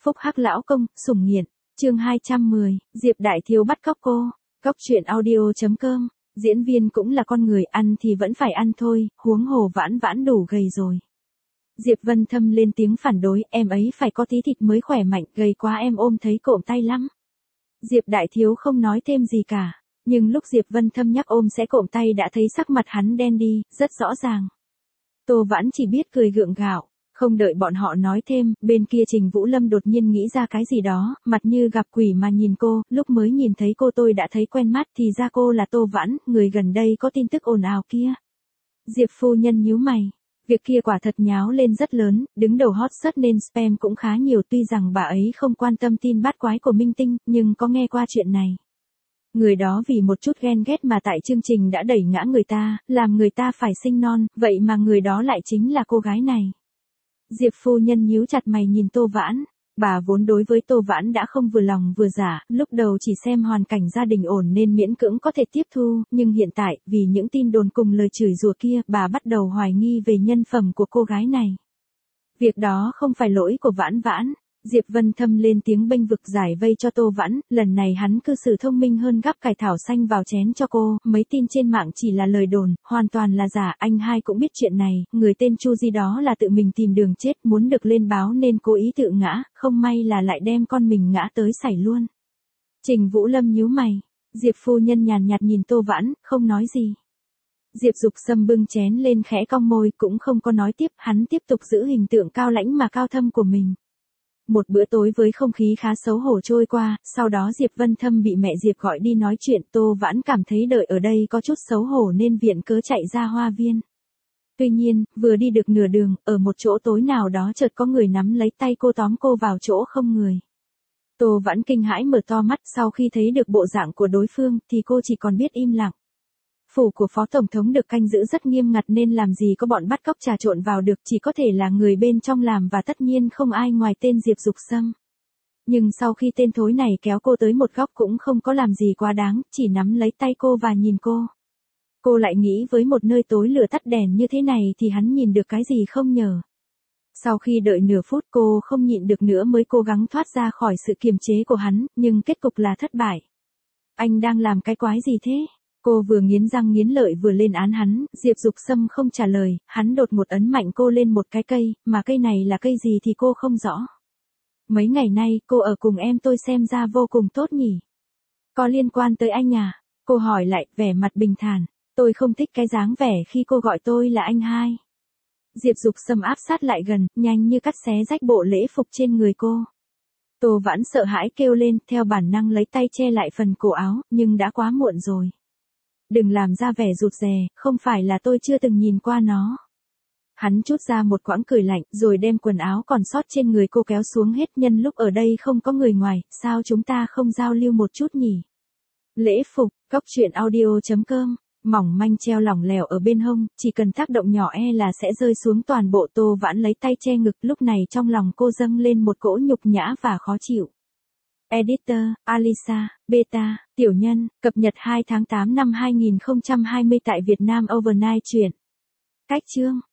Phúc Hắc lão công, sủng nghiện. Chương 210, Diệp đại thiếu bắt cóc cô. Cóc truyện audio.com. Diễn viên cũng là con người, ăn thì vẫn phải ăn thôi, huống hồ Vãn Vãn đủ gầy rồi. Diệp Vân Thâm lên tiếng phản đối, em ấy phải có tí thịt mới khỏe mạnh, gầy quá em ôm thấy cộm tay lắm. Diệp đại thiếu không nói thêm gì cả, nhưng lúc Diệp Vân Thâm nhắc ôm sẽ cộm tay đã thấy sắc mặt hắn đen đi, rất rõ ràng. Tô Vãn chỉ biết cười gượng gạo, không đợi bọn họ nói thêm, bên kia Trình Vũ Lâm đột nhiên nghĩ ra cái gì đó, mặt như gặp quỷ mà nhìn cô, lúc mới nhìn thấy cô tôi đã thấy quen mắt thì ra cô là Tô Vãn, người gần đây có tin tức ồn ào kia. Diệp phu nhân nhíu mày. Việc kia quả thật nháo lên rất lớn, đứng đầu hot search nên spam cũng khá nhiều, tuy rằng bà ấy không quan tâm tin bát quái của minh tinh, nhưng có nghe qua chuyện này. Người đó vì một chút ghen ghét mà tại chương trình đã đẩy ngã người ta, làm người ta phải sinh non, vậy mà người đó lại chính là cô gái này. Diệp phu nhân nhíu chặt mày nhìn Tô Vãn. Bà vốn đối với Tô Vãn đã không vừa lòng vừa dạ, lúc đầu chỉ xem hoàn cảnh gia đình ổn nên miễn cưỡng có thể tiếp thu, nhưng hiện tại, vì những tin đồn cùng lời chửi rủa kia, bà bắt đầu hoài nghi về nhân phẩm của cô gái này. Việc đó không phải lỗi của Vãn Vãn. Diệp Vân Thâm lên tiếng bênh vực giải vây cho Tô Vãn, lần này hắn cư xử thông minh hơn gắp cải thảo xanh vào chén cho cô, mấy tin trên mạng chỉ là lời đồn, hoàn toàn là giả, anh hai cũng biết chuyện này, người tên Chu Di đó là tự mình tìm đường chết, muốn được lên báo nên cố ý tự ngã, không may là lại đem con mình ngã tới sảy luôn. Trình Vũ Lâm nhíu mày, Diệp phu nhân nhàn nhạt nhìn Tô Vãn, không nói gì. Diệp Dục Sâm bưng chén lên khẽ cong môi, cũng không có nói tiếp, hắn tiếp tục giữ hình tượng cao lãnh mà cao thâm của mình. Một bữa tối với không khí khá xấu hổ trôi qua, sau đó Diệp Vân Thâm bị mẹ Diệp gọi đi nói chuyện, Tô Vãn cảm thấy đợi ở đây có chút xấu hổ nên viện cớ chạy ra hoa viên. Tuy nhiên, vừa đi được nửa đường, ở một chỗ tối nào đó chợt có người nắm lấy tay cô tóm cô vào chỗ không người. Tô Vãn kinh hãi mở to mắt, sau khi thấy được bộ dạng của đối phương thì cô chỉ còn biết im lặng. Phủ của Phó Tổng thống được canh giữ rất nghiêm ngặt nên làm gì có bọn bắt cóc trà trộn vào được, chỉ có thể là người bên trong làm và tất nhiên không ai ngoài tên Diệp Dục Sâm. Nhưng sau khi tên thối này kéo cô tới một góc cũng không có làm gì quá đáng, chỉ nắm lấy tay cô và nhìn cô. Cô lại nghĩ với một nơi tối lửa tắt đèn như thế này thì hắn nhìn được cái gì không nhờ. Sau khi đợi nửa phút cô không nhịn được nữa mới cố gắng thoát ra khỏi sự kiềm chế của hắn, nhưng kết cục là thất bại. Anh đang làm cái quái gì thế? Cô vừa nghiến răng nghiến lợi vừa lên án hắn, Diệp Dục Sâm không trả lời, hắn đột ngột ấn mạnh cô lên một cái cây, mà cây này là cây gì thì cô không rõ. Mấy ngày nay, cô ở cùng em tôi xem ra vô cùng tốt nhỉ. Có liên quan tới anh à? Cô hỏi lại, vẻ mặt bình thản. Tôi không thích cái dáng vẻ khi cô gọi tôi là anh hai. Diệp Dục Sâm áp sát lại gần, nhanh như cắt xé rách bộ lễ phục trên người cô. Tô Vãn sợ hãi kêu lên, theo bản năng lấy tay che lại phần cổ áo, nhưng đã quá muộn rồi. Đừng làm ra vẻ rụt rè, không phải là tôi chưa từng nhìn qua nó. Hắn trút ra một quãng cười lạnh, rồi đem quần áo còn sót trên người cô kéo xuống hết, nhân lúc ở đây không có người ngoài, sao chúng ta không giao lưu một chút nhỉ? Lễ phục, cóc truyện audio.com, mỏng manh treo lỏng lẻo ở bên hông, chỉ cần tác động nhỏ là sẽ rơi xuống toàn bộ. Tô Vãn lấy tay che ngực, lúc này trong lòng cô dâng lên một cỗ nhục nhã và khó chịu. Editor, Alisa, Beta, Tiểu Nhân, cập nhật 2 tháng 8 năm 2020 tại Việt Nam Overnight truyện. Cách chương.